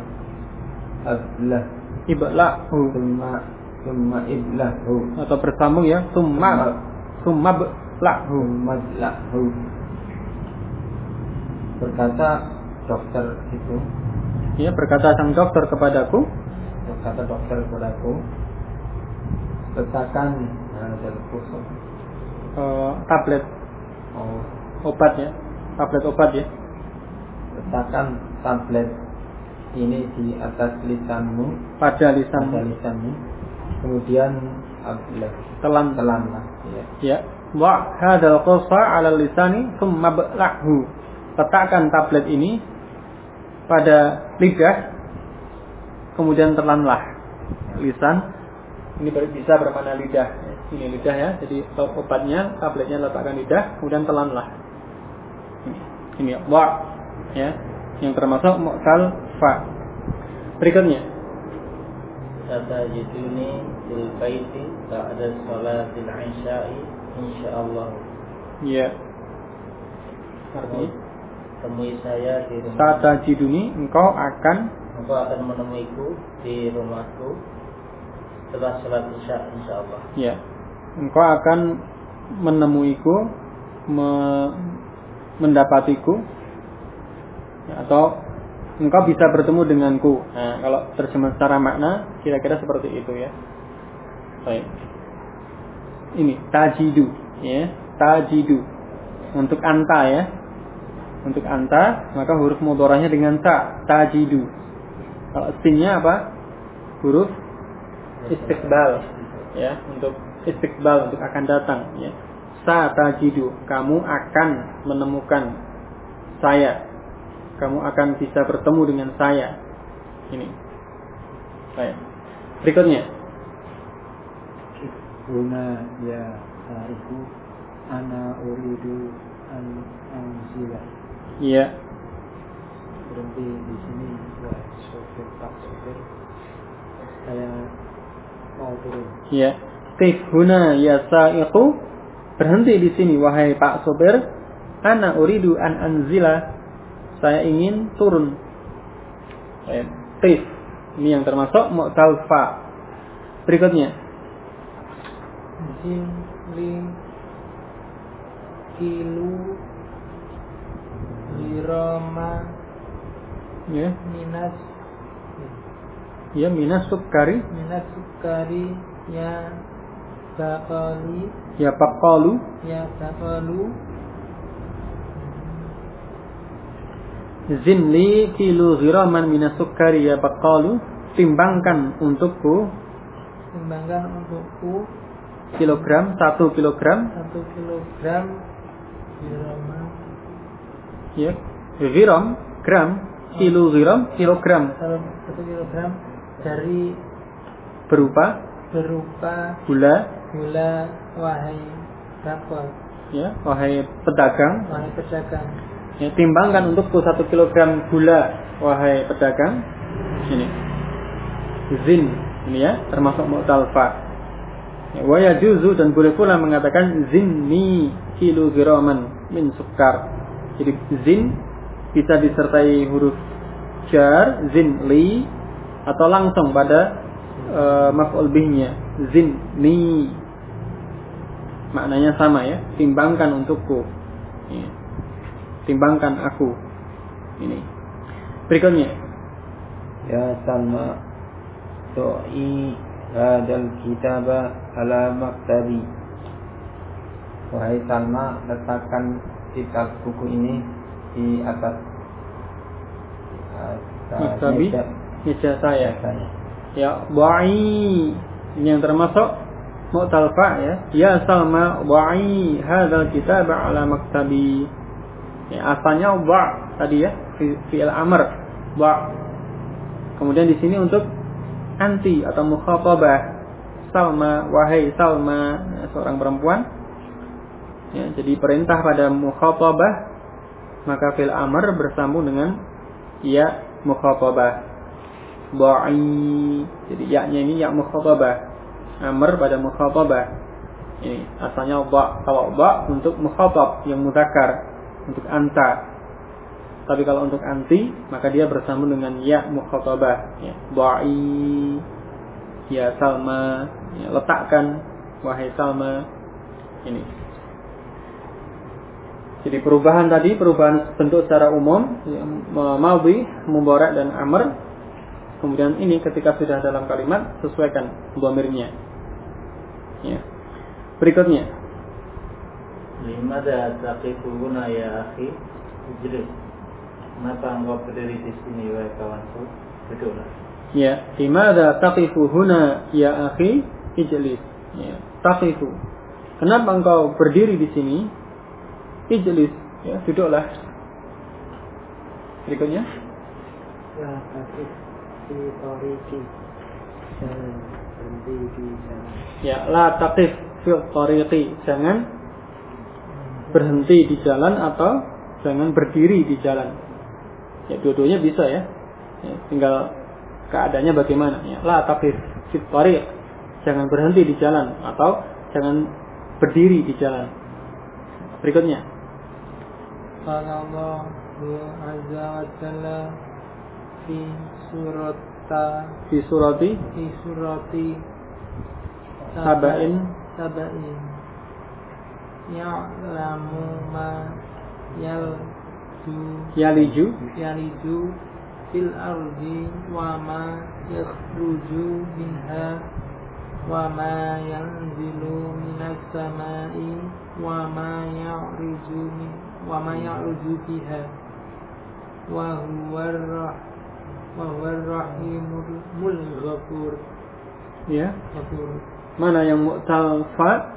iblahu thumma iblahu atau bersambung ya, thumma blahu. Berkata dokter itu, ya, berkata sang dokter kepadaku, letakkan dari kursus tablet obat ya, tablet obat ya. Letakkan tablet ini di atas lisanmu, pada lisanmu. Kemudian telanlah. Ya. Wa hadzal qursa 'ala lisani thumma blahu. Letakkan tablet ini pada lidah, kemudian telanlah. Lisan ini bisa bermakna lidah. Ini lidah ya. Jadi obatnya, tabletnya letakkan lidah, kemudian telanlah. Ini wa ya, yang termasuk mu'tal fa. Berikutnya. Satajiduni fil baiti ba'da sholatil isya'i insyaallah. Ya. Artinya temui saya di rumah. Satajiduni, engkau akan menemuiku di rumahku setelah salat isya insyaallah. Ya. Engkau akan menemuiku, mendapatiku, ya, atau engkau bisa bertemu denganku. Nah, kalau terjemah secara makna kira-kira seperti itu ya. Baik. Ini tajidu ya, tajidu untuk anta ya. Untuk anta maka huruf mudharanya dengan ta, tajidu. Kalau sinnya apa? Huruf istiqbal ya, untuk istiqbal, untuk akan datang ya. Sa tajidu, kamu akan menemukan saya. Kamu akan bisa bertemu dengan saya. Ini. Baik. Berikutnya. Huna ya saiku ana uridu an anzila. Iya. Berhenti di sini wahai sopir Pak Sopir. Saya mau turun. Iya. Qif huna ya saiku. Berhenti di sini wahai Pak Sopir. Ana uridu an anzila. Saya ingin turun. Qif. Ini yang termasuk mu'tal fa. Berikutnya. Jin li kilu lirama Ya. minas Ya, minas sukari ya bakali ya baqalu zinli kilo ghiraman minas sukari ya baqalu. Timbangkan untukku kilogram 1 kilogram lirama ya, ghiram gram, kilo ghiram kilogram, 1 kilogram dari berupa gula wahai bakal ya, wahai pedagang ya, timbangkan untukku 1 kilogram gula wahai pedagang. Ini zin, ini ya, termasuk mu'tal fa. Ya, wa yajuzu, dan boleh pula mengatakan zinni kilograman min sukar. Jadi zin bisa disertai huruf jar, zinli, atau langsung pada maf'ul bihnya, zinni. Maknanya sama ya, timbangkan untukku. Ya. Timbangkan aku. Ini. Berikutnya. Ya Salma tu'i hadal kitaba ala maktabi. Wahai Salma, letakkan kitab buku ini di atas meja saya. Ya, ba'i ini yang termasuk mu'tal fa ya. Ya Salma, ba'i hadzal kitab ala maktabi. Ya, asalnya ba tadi ya, fi'il amr, ba. Kemudian di sini untuk anti atau mukhatabah. Salma, wahai Salma, ya, seorang perempuan. Ya, jadi perintah pada mukhatabah, maka fi'il amr bersambung dengan ya mukhatabah. Ba'i. Jadi ya-nya ini ya mukhatabah. Amr pada mukhatabah. Ini asalnya ba. Kalau ba untuk mukhatab yang mudzakkar, untuk anta. Tapi kalau untuk anti, maka dia bersambung dengan ya mukhatabah. Ya, ba'i. Ya Salma, ya, letakkan wahai Salma. Ini. Jadi perubahan tadi, perubahan bentuk secara umum, ya, madhi, mudhari' dan amr. Kemudian ini ketika sudah dalam kalimat, sesuaikan dhamirnya. Ya. Berikutnya. Limadha taqifu huna ya akhi? Ijlis. Kenapa engkau berdiri di sini wahai kawanku? Duduklah. Ya, limadha taqifu huna ya akhi? Ijlis. Ya, taqifu. Kenapa engkau berdiri di sini? Ijlis, ya, duduklah. Berikutnya. Ya, taqif fi tariqi. Jangan berhenti di jalan. Ya, la taqif fi tariqi. Jangan berhenti di jalan atau jangan berdiri di jalan. Ya, dua-duanya bisa ya. Ya, tinggal keadaannya bagaimana. Ya, la taqif fi tariq. Jangan berhenti di jalan atau jangan berdiri di jalan. Berikutnya. Qala Allahu azza wa jalla fi surati Saba'in ya'lamu ma yaliju fil ardi wa ma yakhruju minha wa ma yanzilu minas samai wa ma ya'ruju fiha wa huwa ar-rahimul ghafur. Ya. Mana yang mu'tal fa?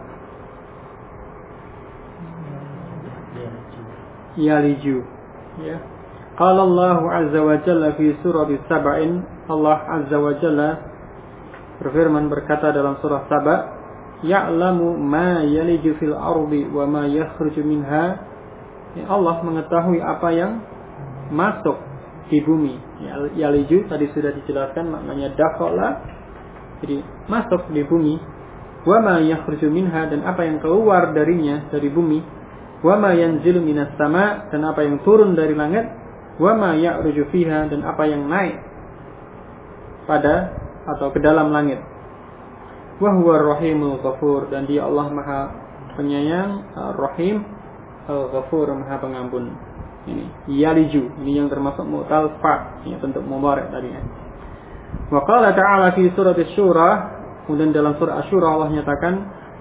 Yaliju. Ya. Qala Allah azza wa jalla fi surah Saba'in, Allah azza wa jalla berfirman berkata dalam surah Saba, ya'lamu ma yaliju fil ardi wa ma yakhruju minha. Ya, Allah mengetahui apa yang masuk di bumi. Yaliju tadi sudah dijelaskan maknanya dakhala, jadi masuk di bumi. Wa ma yakhruju minha, dan apa yang keluar darinya dari bumi. Wa ma yanzilu minas sama, dan apa yang turun dari langit. Wa ma ya'ruju fiha, dan apa yang naik pada atau ke dalam langit. Wa huwa ar-rahimul ghafur, dan dia Allah Maha Penyayang, Ar-Rahim, Al-Ghafur, Maha Pengampun. Ini yaliju, ini yang termasuk mu'tal fa, ya, bentuk mudhari' tadi ya. Wa qala ta'ala fi surah Asy-Syura, kemudian dalam surah Asy-Syura Allah nyatakan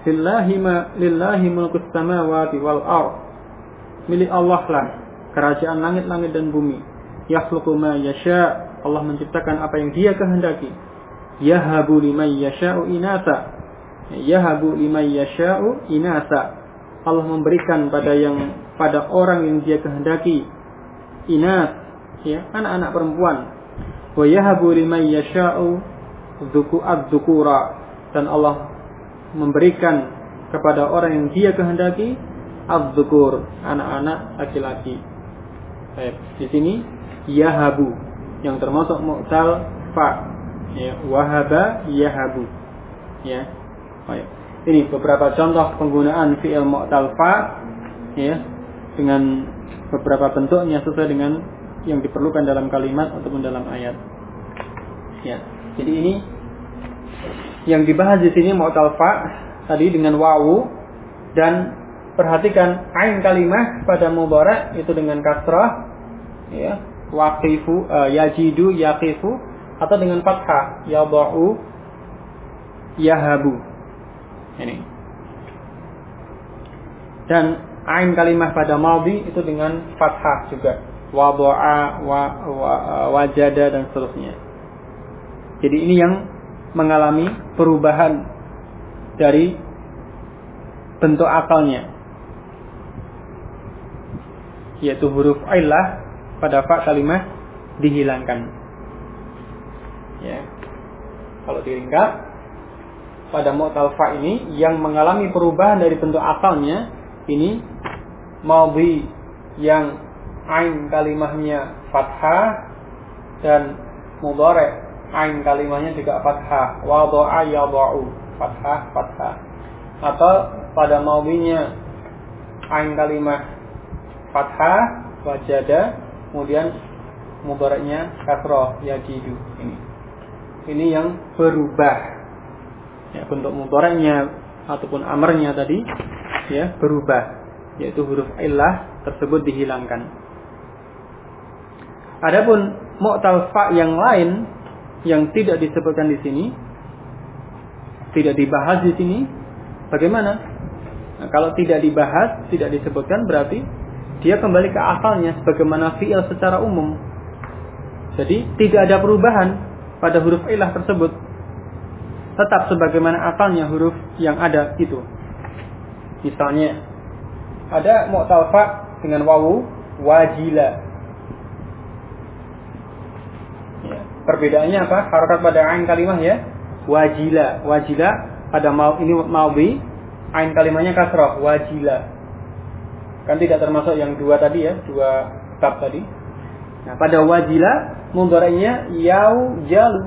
lillahi mulkus samawati wal ardh. Milik Allah lah kerajaan langit-langit dan bumi. Yakhluqu ma yasha, Allah menciptakan apa yang Dia kehendaki. Yahabu liman yasha'u inasa. Yahabu liman yasha'u inasa. Allah memberikan pada orang yang Dia kehendaki inas, ya, anak-anak perempuan. Wa yahabu liman yasha'u dzukura, dan Allah memberikan kepada orang yang Dia kehendaki adzukur, anak-anak laki-laki. Baik, di sini yahabu yang termasuk mu'tal fa, ya, wahaba yahabu, ya. Baik. Ini beberapa contoh penggunaan fi'il mu'tal fa, ya, dengan beberapa bentuknya sesuai dengan yang diperlukan dalam kalimat ataupun dalam ayat. Ya. Jadi ini yang dibahas di sini mu'tal fa tadi dengan wawu, dan perhatikan ain kalimah pada mudhari' itu dengan kasrah, ya, waqifu, yajidu, yaqifu, atau dengan fathah, yadau, yahabu. Ini. Dan ain kalimah pada madhi itu dengan fathah juga. Wada'a, wajada dan seterusnya. Jadi ini yang mengalami perubahan dari bentuk asalnya, yaitu huruf illah pada fa kalimah dihilangkan. Ya. Kalau diringkas, pada mu'tal fa ini yang mengalami perubahan dari bentuk asalnya, ini madhi yang ain kalimahnya fathah dan mudhari ain kalimahnya juga fathah. Wada'a yada'u, fathah fathah. Atau pada madhinya ain kalimah fathah wajada, kemudian mudhari'nya kasrah yajidu. Ini yang berubah. Ya, bentuk mudhari'nya ataupun amarnya tadi ya berubah, yaitu huruf illah tersebut dihilangkan. Adapun mu'tal fa yang lain yang tidak disebutkan di sini, tidak dibahas di sini, bagaimana? Nah, kalau tidak dibahas, tidak disebutkan, berarti dia kembali ke asalnya sebagaimana fi'il secara umum. Jadi tidak ada perubahan pada huruf illah tersebut, tetap sebagaimana asalnya huruf yang ada itu. Misalnya ada mu'tal fa dengan wawu wajila. Ya, perbedaannya apa? Harakat pada ain kalimah ya. Wajila, wajila pada ini madhi, ain kalimahnya kasrah wajila. Kan tidak termasuk yang dua tadi ya, dua bab tadi. Nah, pada wajila mudhari'nya yaujalu.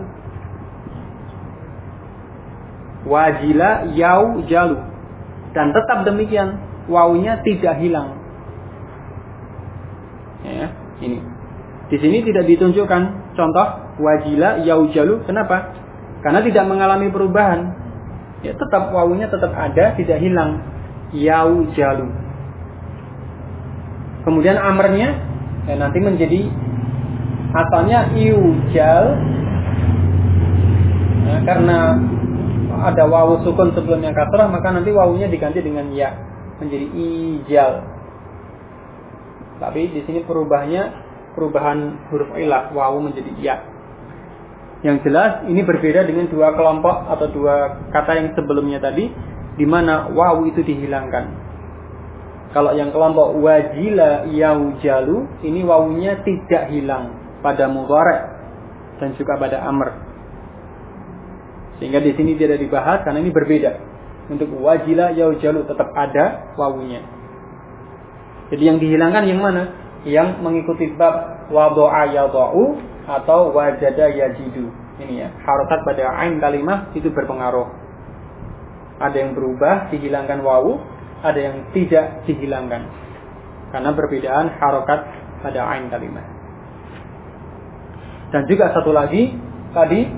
Wajila yaujalu. Dan tetap demikian, wawunya tidak hilang. Ya, ini. Di sini tidak ditunjukkan contoh wajila yaujalu. Kenapa? Karena tidak mengalami perubahan. Ya, tetap wawunya tetap ada, tidak hilang. Yaujalu. Kemudian amarnya ya, nanti menjadi asalnya iujal. Nah, karena ada wawu sukun sebelumnya kasrah, maka nanti wawunya diganti dengan ya, menjadi ijal. Tapi di sini perubahan huruf illah, wawu menjadi ya. Yang jelas ini berbeda dengan dua kelompok atau dua kata yang sebelumnya tadi, di mana wawu itu dihilangkan. Kalau yang kelompok wajila yaujalu, ini wawunya tidak hilang pada mudhari' dan juga pada amr. Sehingga di sini tidak dibahas karena ini berbeda. Untuk wajila yaujalu tetap ada wawunya. Jadi yang dihilangkan yang mana? Yang mengikuti bab wada'a yada'u atau wajada yajidu. Ini ya, harakat pada ain kalimah itu berpengaruh. Ada yang berubah, dihilangkan wawu, ada yang tidak dihilangkan. Karena perbedaan harakat pada ain kalimah. Dan juga satu lagi tadi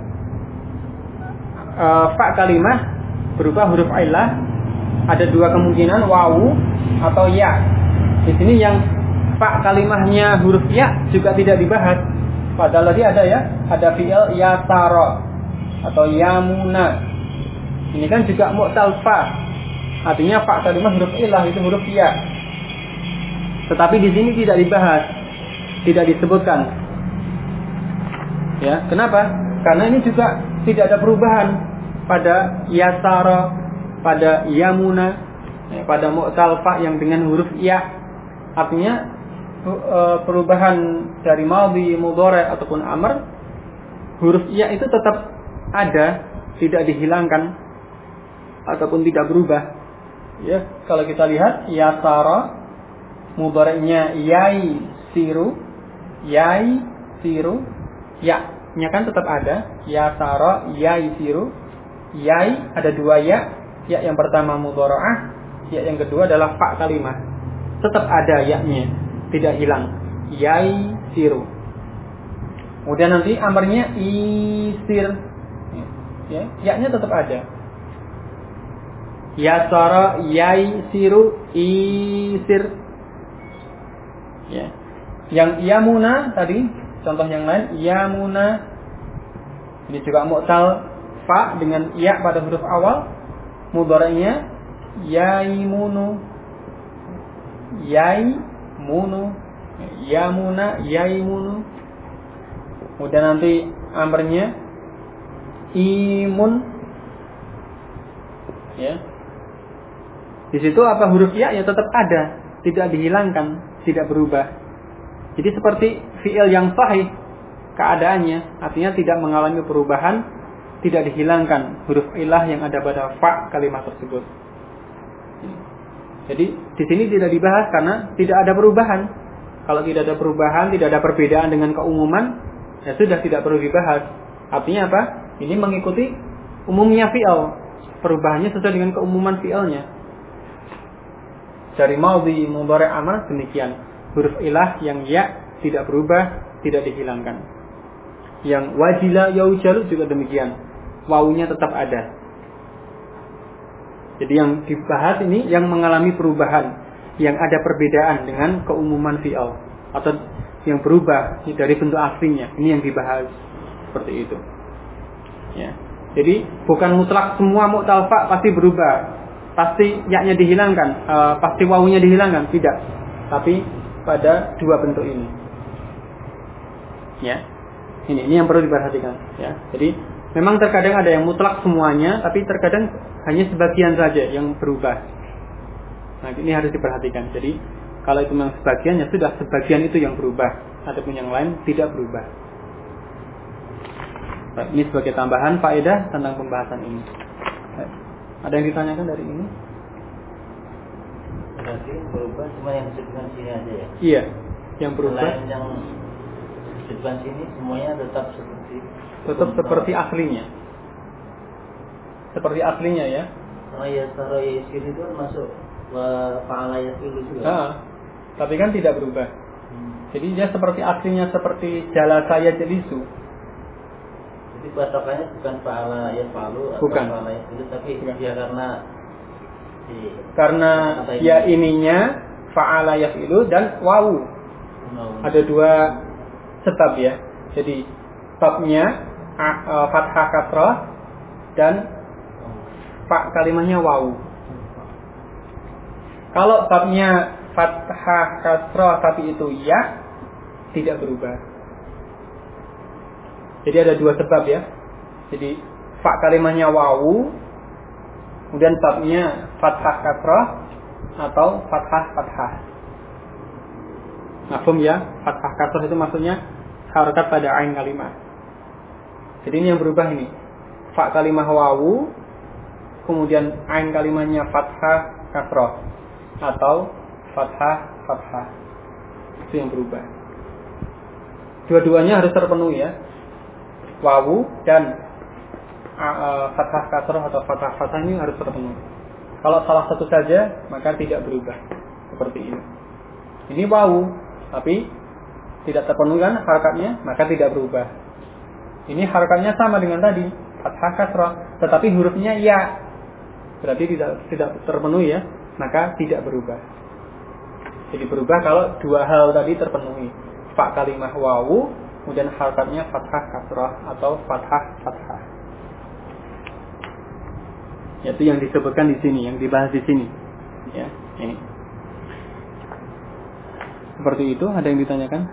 fa kalimah berupa huruf illah, ada dua kemungkinan, wawu atau ya. Di sini yang fa kalimahnya huruf ya juga tidak dibahas. Padahal tadi ada ya, ada fi'il yasara atau yamuna. Ini kan juga mu'tal fa. Artinya fa kalimah huruf illah itu huruf ya. Tetapi di sini tidak dibahas, tidak disebutkan. Ya, kenapa? Karena ini juga tidak ada perubahan pada yasara, pada yamuna, ya, pada mu'tal fa yang dengan huruf ya. Artinya perubahan dari madhi, mudhari' ataupun amr, huruf ya itu tetap ada, tidak dihilangkan ataupun tidak berubah. Ya, kalau kita lihat yasara mudhari'nya yai siru, ya-nya kan tetap ada, yasara yai siru. Yai ada dua ya, ya yang pertama mudhara'ah, ya yang kedua adalah fa kalimah. Tetap ada ya-nya, tidak hilang. Yai siru. Kemudian nanti amarnya isir. Ya, ya-nya tetap ada. Yasara yai siru isir. Ya. Yang yamuna tadi, contoh yang lain, yamuna. Ini juga mu'tal fa dengan ya pada huruf awal, mudhari'nya yaimunu. yaimunu, yamuna, yaimunu. Kemudian nanti amrnya imun. Ya. Di situ apa huruf ya tetap ada, tidak dihilangkan, tidak berubah. Jadi seperti fi'il yang sahih keadaannya, artinya tidak mengalami perubahan, tidak dihilangkan huruf ilah yang ada pada fa kalimat tersebut. Jadi di sini tidak dibahas karena tidak ada perubahan. Kalau tidak ada perubahan, tidak ada perbedaan dengan keumuman, ya sudah tidak perlu dibahas. Artinya apa? Ini mengikuti umumnya fi'il. Perubahannya sesuai dengan keumuman fi'ilnya. Dari maudhi, mudhari', amr demikian. Huruf ilah yang ya tidak berubah, tidak dihilangkan. Yang wajila yaujalu juga demikian. Wawunya tetap ada. Jadi yang dibahas ini yang mengalami perubahan, yang ada perbedaan dengan keumuman fi'il atau yang berubah dari bentuk aslinya. Ini yang dibahas seperti itu. Ya. Jadi bukan mutlak semua mu'tal fa pasti berubah, pasti ya-nya dihilangkan, pasti wawunya dihilangkan, tidak. Tapi pada dua bentuk ini. Ya. Ini yang perlu diperhatikan, ya. Jadi memang terkadang ada yang mutlak semuanya, tapi terkadang hanya sebagian saja yang berubah. Nah, ini harus diperhatikan. Jadi kalau itu memang sebagian, ya sudah sebagian itu yang berubah, ataupun yang lain tidak berubah. Baik, ini sebagai tambahan faedah tentang pembahasan ini. Baik. Ada yang ditanyakan dari ini? Berarti berubah cuma yang disebutkan sini aja ya? Iya, yang berubah. Selain yang disebutkan sini semuanya tetap seperti aslinya. Seperti aslinya ya. Karena ya taruh sini itu masuk fa'ala yafilu juga. Tapi kan tidak berubah. Jadi dia seperti aslinya, seperti jalasa yajlisu. Jadi patokannya bukan fa'ala yafalu atau fa'ala yafilu, tapi dia karena ya ininya fa'ala yafilu dan wawu. Ada dua sebab ya. Jadi sebabnya fathah kasrah dan fa kalimatnya wawu. Kalau sebabnya fathah kasrah tapi itu ya, tidak berubah. Jadi ada dua sebab ya. Jadi fa kalimatnya wawu, kemudian sebabnya fathah kasrah atau fathah. Mafhum ya? Fathah kasrah itu maksudnya harakat pada ain kalimat. Jadi ini yang berubah ini. Fa kalimah wawu, kemudian ain kalimatnya fathah kasrah atau fathah. Itu yang berubah. Dua-duanya harus terpenuhi ya. Wawu dan fathah kasrah atau fathah ini harus terpenuhi. Kalau salah satu saja maka tidak berubah. Seperti ini. Ini wawu tapi tidak terpenuhi kan harakatnya, maka tidak berubah. Ini harakatnya sama dengan tadi, fathah kasrah, tetapi hurufnya ya. Berarti tidak terpenuhi ya, maka tidak berubah. Jadi berubah kalau dua hal tadi terpenuhi. Fa kalimah wawu, kemudian harakatnya fathah kasrah atau fathah. Yaitu yang disebutkan di sini, yang dibahas di sini. Ya, ini. Seperti itu, ada yang ditanyakan?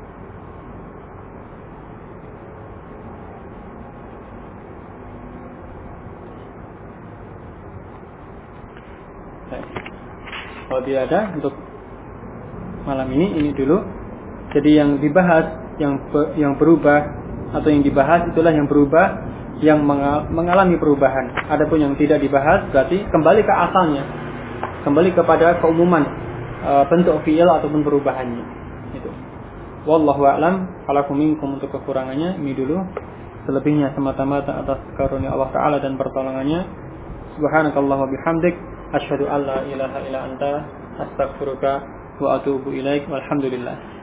Kalau tidak ada untuk malam ini dulu. Jadi yang dibahas, yang berubah atau yang dibahas itulah yang berubah, yang mengalami perubahan. Adapun yang tidak dibahas berarti kembali ke asalnya, kembali kepada keumuman bentuk fi'il ataupun perubahannya. Itu. Wallahu a'lam. Falakum minkum, untuk kekurangannya ini dulu. Selebihnya semata-mata atas karunia Allah Ta'ala dan pertolongannya. Subhanakallah wa bihamdik, asyhadu an la ilaha illa anta, astaghfiruka wa atubu ilaik. Walhamdulillah.